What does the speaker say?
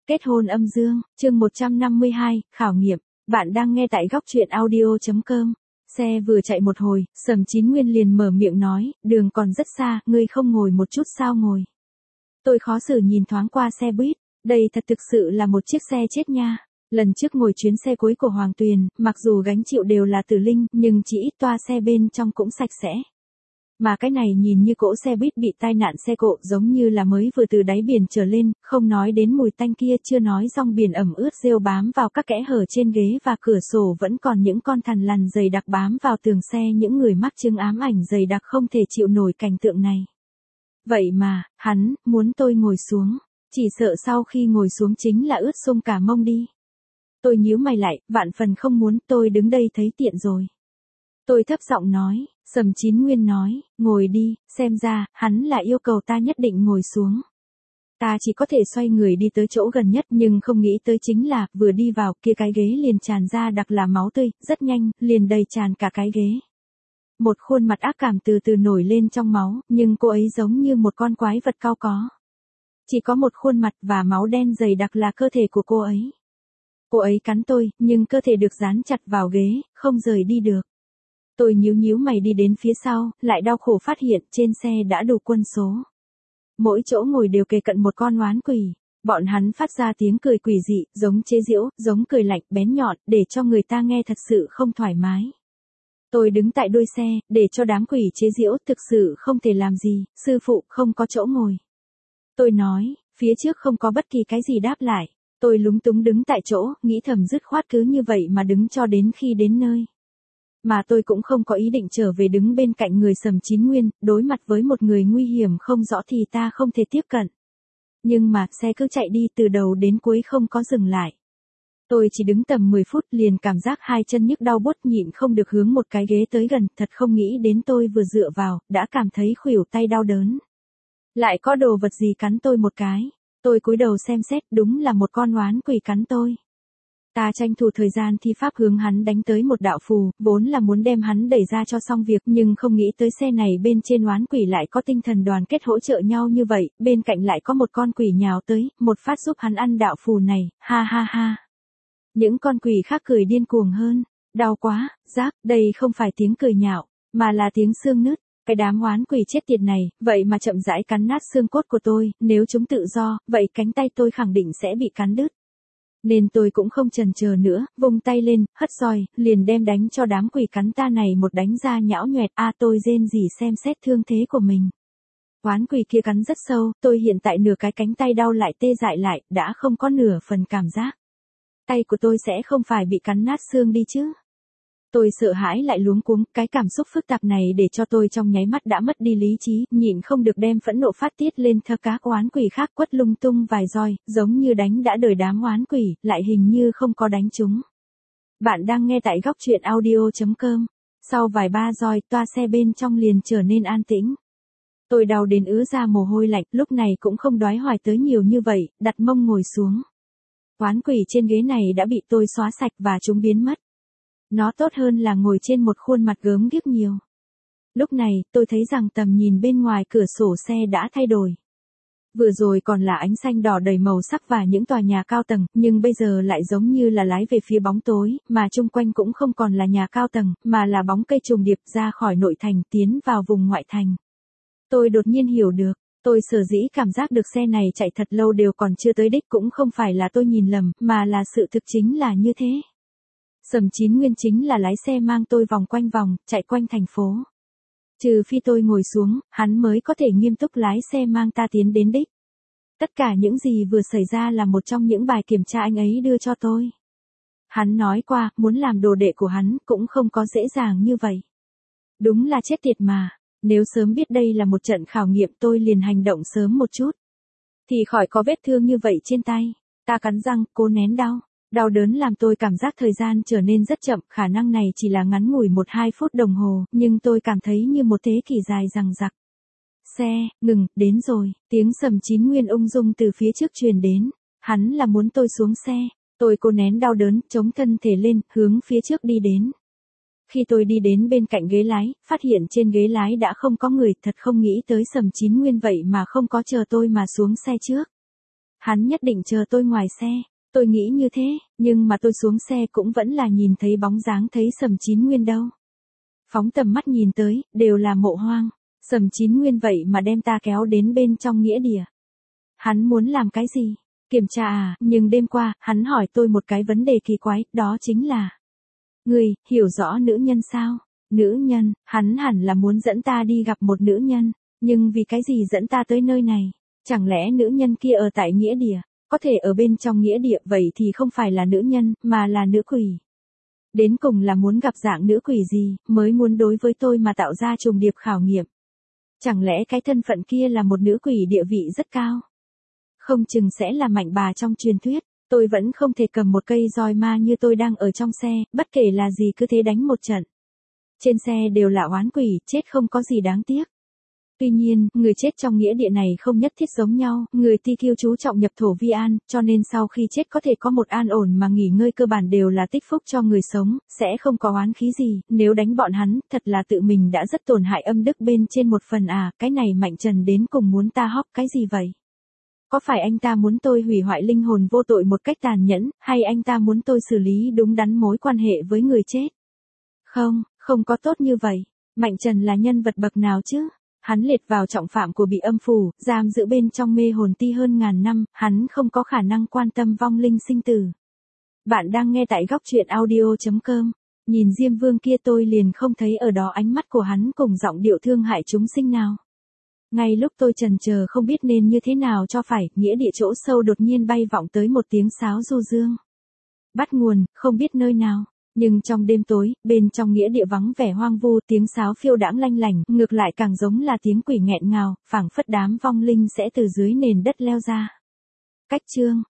Kết hôn âm dương, chương 152, khảo nghiệm. Bạn đang nghe tại góc truyện audio.com. Xe vừa chạy một hồi, Sầm Chín Nguyên liền mở miệng nói, đường còn rất xa, ngươi không ngồi một chút sao ngồi. Tôi khó xử nhìn thoáng qua xe buýt, đây thật thực sự là một chiếc xe chết nha. Lần trước ngồi chuyến xe cuối của Hoàng Tuyền, mặc dù gánh chịu đều là Tử Linh, nhưng chỉ ít toa xe bên trong cũng sạch sẽ. Mà cái này nhìn như cỗ xe buýt bị tai nạn xe cộ giống như là mới vừa từ đáy biển trở lên, không nói đến mùi tanh kia, chưa nói rong biển ẩm ướt rêu bám vào các kẽ hở trên ghế và cửa sổ, vẫn còn những con thằn lằn dày đặc bám vào tường xe. Những người mắc chứng ám ảnh dày đặc không thể chịu nổi cảnh tượng này. Vậy mà, hắn muốn tôi ngồi xuống, chỉ sợ sau khi ngồi xuống chính là ướt sũng cả mông đi. Tôi nhíu mày lại, vạn phần không muốn, tôi đứng đây thấy tiện rồi. Tôi thấp giọng nói. Sầm Chín Nguyên nói, ngồi đi, xem ra, hắn là yêu cầu ta nhất định ngồi xuống. Ta chỉ có thể xoay người đi tới chỗ gần nhất, nhưng không nghĩ tới chính là, vừa đi vào, kia cái ghế liền tràn ra đặc là máu tươi, rất nhanh, liền đầy tràn cả cái ghế. Một khuôn mặt ác cảm từ từ nổi lên trong máu, nhưng cô ấy giống như một con quái vật cao có. Chỉ có một khuôn mặt và máu đen dày đặc là cơ thể của cô ấy. Cô ấy cắn tôi, nhưng cơ thể được dán chặt vào ghế, không rời đi được. Tôi nhíu mày đi đến phía sau, lại đau khổ phát hiện trên xe đã đủ quân số. Mỗi chỗ ngồi đều kề cận một con oán quỷ. Bọn hắn phát ra tiếng cười quỷ dị, giống chế giễu, giống cười lạnh, bén nhọn, để cho người ta nghe thật sự không thoải mái. Tôi đứng tại đuôi xe, để cho đám quỷ chế giễu, thực sự không thể làm gì, sư phụ không có chỗ ngồi. Tôi nói, phía trước không có bất kỳ cái gì đáp lại. Tôi lúng túng đứng tại chỗ, nghĩ thầm dứt khoát cứ như vậy mà đứng cho đến khi đến nơi. Mà tôi cũng không có ý định trở về đứng bên cạnh người Sầm Chín Nguyên, đối mặt với một người nguy hiểm không rõ thì ta không thể tiếp cận. Nhưng mà, xe cứ chạy đi từ đầu đến cuối không có dừng lại. Tôi chỉ đứng tầm 10 phút liền cảm giác hai chân nhức đau buốt, nhịn không được hướng một cái ghế tới gần, thật không nghĩ đến tôi vừa dựa vào, đã cảm thấy khuỷu tay đau đớn. Lại có đồ vật gì cắn tôi một cái. Tôi cúi đầu xem xét, đúng là một con oán quỷ cắn tôi. Ta tranh thủ thời gian thi pháp hướng hắn đánh tới một đạo phù, vốn là muốn đem hắn đẩy ra cho xong việc, nhưng không nghĩ tới xe này bên trên oán quỷ lại có tinh thần đoàn kết hỗ trợ nhau như vậy, bên cạnh lại có một con quỷ nhào tới, một phát giúp hắn ăn đạo phù này, ha ha ha. Những con quỷ khác cười điên cuồng hơn, đau quá, rác, đây không phải tiếng cười nhạo, mà là tiếng xương nứt. Cái đám oán quỷ chết tiệt này, vậy mà chậm rãi cắn nát xương cốt của tôi, nếu chúng tự do, vậy cánh tay tôi khẳng định sẽ bị cắn đứt. Nên tôi cũng không chần chờ nữa, vung tay lên, hất roi, liền đem đánh cho đám quỷ cắn ta này một đánh ra nhão nhoẹt. Tôi rên rỉ xem xét thương thế của mình. Oán quỷ kia cắn rất sâu, tôi hiện tại nửa cái cánh tay đau lại tê dại lại, đã không có nửa phần cảm giác. Tay của tôi sẽ không phải bị cắn nát xương đi chứ. Tôi sợ hãi lại luống cuống, cái cảm xúc phức tạp này để cho tôi trong nháy mắt đã mất đi lý trí, nhịn không được đem phẫn nộ phát tiết lên thơ các oán quỷ khác, quất lung tung vài roi, giống như đánh đã đời đám oán quỷ, lại hình như không có đánh chúng. Bạn đang nghe tại góc truyện audio.com. Sau vài ba roi, toa xe bên trong liền trở nên an tĩnh. Tôi đau đến ứa ra mồ hôi lạnh, lúc này cũng không đoái hoài tới nhiều như vậy, đặt mông ngồi xuống. Oán quỷ trên ghế này đã bị tôi xóa sạch và chúng biến mất. Nó tốt hơn là ngồi trên một khuôn mặt gớm ghiếc nhiều. Lúc này, tôi thấy rằng tầm nhìn bên ngoài cửa sổ xe đã thay đổi. Vừa rồi còn là ánh xanh đỏ đầy màu sắc và những tòa nhà cao tầng, nhưng bây giờ lại giống như là lái về phía bóng tối, mà chung quanh cũng không còn là nhà cao tầng, mà là bóng cây trùng điệp ra khỏi nội thành tiến vào vùng ngoại thành. Tôi đột nhiên hiểu được, tôi sở dĩ cảm giác được xe này chạy thật lâu đều còn chưa tới đích cũng không phải là tôi nhìn lầm, mà là sự thực chính là như thế. Sầm Chín Nguyên chính là lái xe mang tôi vòng quanh vòng, chạy quanh thành phố. Trừ phi tôi ngồi xuống, hắn mới có thể nghiêm túc lái xe mang ta tiến đến đích. Tất cả những gì vừa xảy ra là một trong những bài kiểm tra anh ấy đưa cho tôi. Hắn nói qua, muốn làm đồ đệ của hắn cũng không có dễ dàng như vậy. Đúng là chết tiệt mà, nếu sớm biết đây là một trận khảo nghiệm tôi liền hành động sớm một chút. Thì khỏi có vết thương như vậy trên tay. Ta cắn răng, cố nén đau. Đau đớn làm tôi cảm giác thời gian trở nên rất chậm, khả năng này chỉ là ngắn ngủi 1-2 phút đồng hồ, nhưng tôi cảm thấy như một thế kỷ dài dằng dặc. Xe, ngừng, đến rồi, tiếng Sầm Chín Nguyên ung dung từ phía trước truyền đến, hắn là muốn tôi xuống xe, tôi cố nén đau đớn, chống thân thể lên, hướng phía trước đi đến. Khi tôi đi đến bên cạnh ghế lái, phát hiện trên ghế lái đã không có người, thật không nghĩ tới Sầm Chín Nguyên vậy mà không có chờ tôi mà xuống xe trước. Hắn nhất định chờ tôi ngoài xe. Tôi nghĩ như thế, nhưng mà tôi xuống xe cũng vẫn là nhìn thấy bóng dáng thấy Sầm Chín Nguyên đâu. Phóng tầm mắt nhìn tới, đều là mộ hoang. Sầm Chín Nguyên vậy mà đem ta kéo đến bên trong nghĩa địa. Hắn muốn làm cái gì? Kiểm tra à? Nhưng đêm qua, hắn hỏi tôi một cái vấn đề kỳ quái, đó chính là: Người, hiểu rõ nữ nhân sao? Nữ nhân, hắn hẳn là muốn dẫn ta đi gặp một nữ nhân. Nhưng vì cái gì dẫn ta tới nơi này? Chẳng lẽ nữ nhân kia ở tại nghĩa địa? Có thể ở bên trong nghĩa địa vậy thì không phải là nữ nhân, mà là nữ quỷ. Đến cùng là muốn gặp dạng nữ quỷ gì, mới muốn đối với tôi mà tạo ra trùng điệp khảo nghiệm. Chẳng lẽ cái thân phận kia là một nữ quỷ địa vị rất cao? Không chừng sẽ là mạnh bà trong truyền thuyết. Tôi vẫn không thể cầm một cây roi ma như tôi đang ở trong xe, bất kể là gì cứ thế đánh một trận. Trên xe đều là oán quỷ, chết không có gì đáng tiếc. Tuy nhiên, người chết trong nghĩa địa này không nhất thiết giống nhau, người TQ chú trọng nhập thổ vi an, cho nên sau khi chết có thể có một an ổn mà nghỉ ngơi cơ bản đều là tích phúc cho người sống, sẽ không có oán khí gì, nếu đánh bọn hắn, thật là tự mình đã rất tổn hại âm đức bên trên một phần à, cái này Mạnh Trần đến cùng muốn ta hóc cái gì vậy? Có phải anh ta muốn tôi hủy hoại linh hồn vô tội một cách tàn nhẫn, hay anh ta muốn tôi xử lý đúng đắn mối quan hệ với người chết? Không, không có tốt như vậy. Mạnh Trần là nhân vật bậc nào chứ? Hắn liệt vào trọng phạm của bị âm phủ, giam giữ bên trong mê hồn ti hơn ngàn năm, hắn không có khả năng quan tâm vong linh sinh tử. Bạn đang nghe tại góc truyện audio.com. Nhìn Diêm Vương kia tôi liền không thấy ở đó ánh mắt của hắn cùng giọng điệu thương hại chúng sinh nào. Ngay lúc tôi chần chờ không biết nên như thế nào cho phải, nghĩa địa chỗ sâu đột nhiên bay vọng tới một tiếng sáo du dương. Bắt nguồn, không biết nơi nào. Nhưng trong đêm tối, bên trong nghĩa địa vắng vẻ hoang vu, tiếng sáo phiêu đãng lanh lảnh, ngược lại càng giống là tiếng quỷ nghẹn ngào, phảng phất đám vong linh sẽ từ dưới nền đất leo ra. Cách chương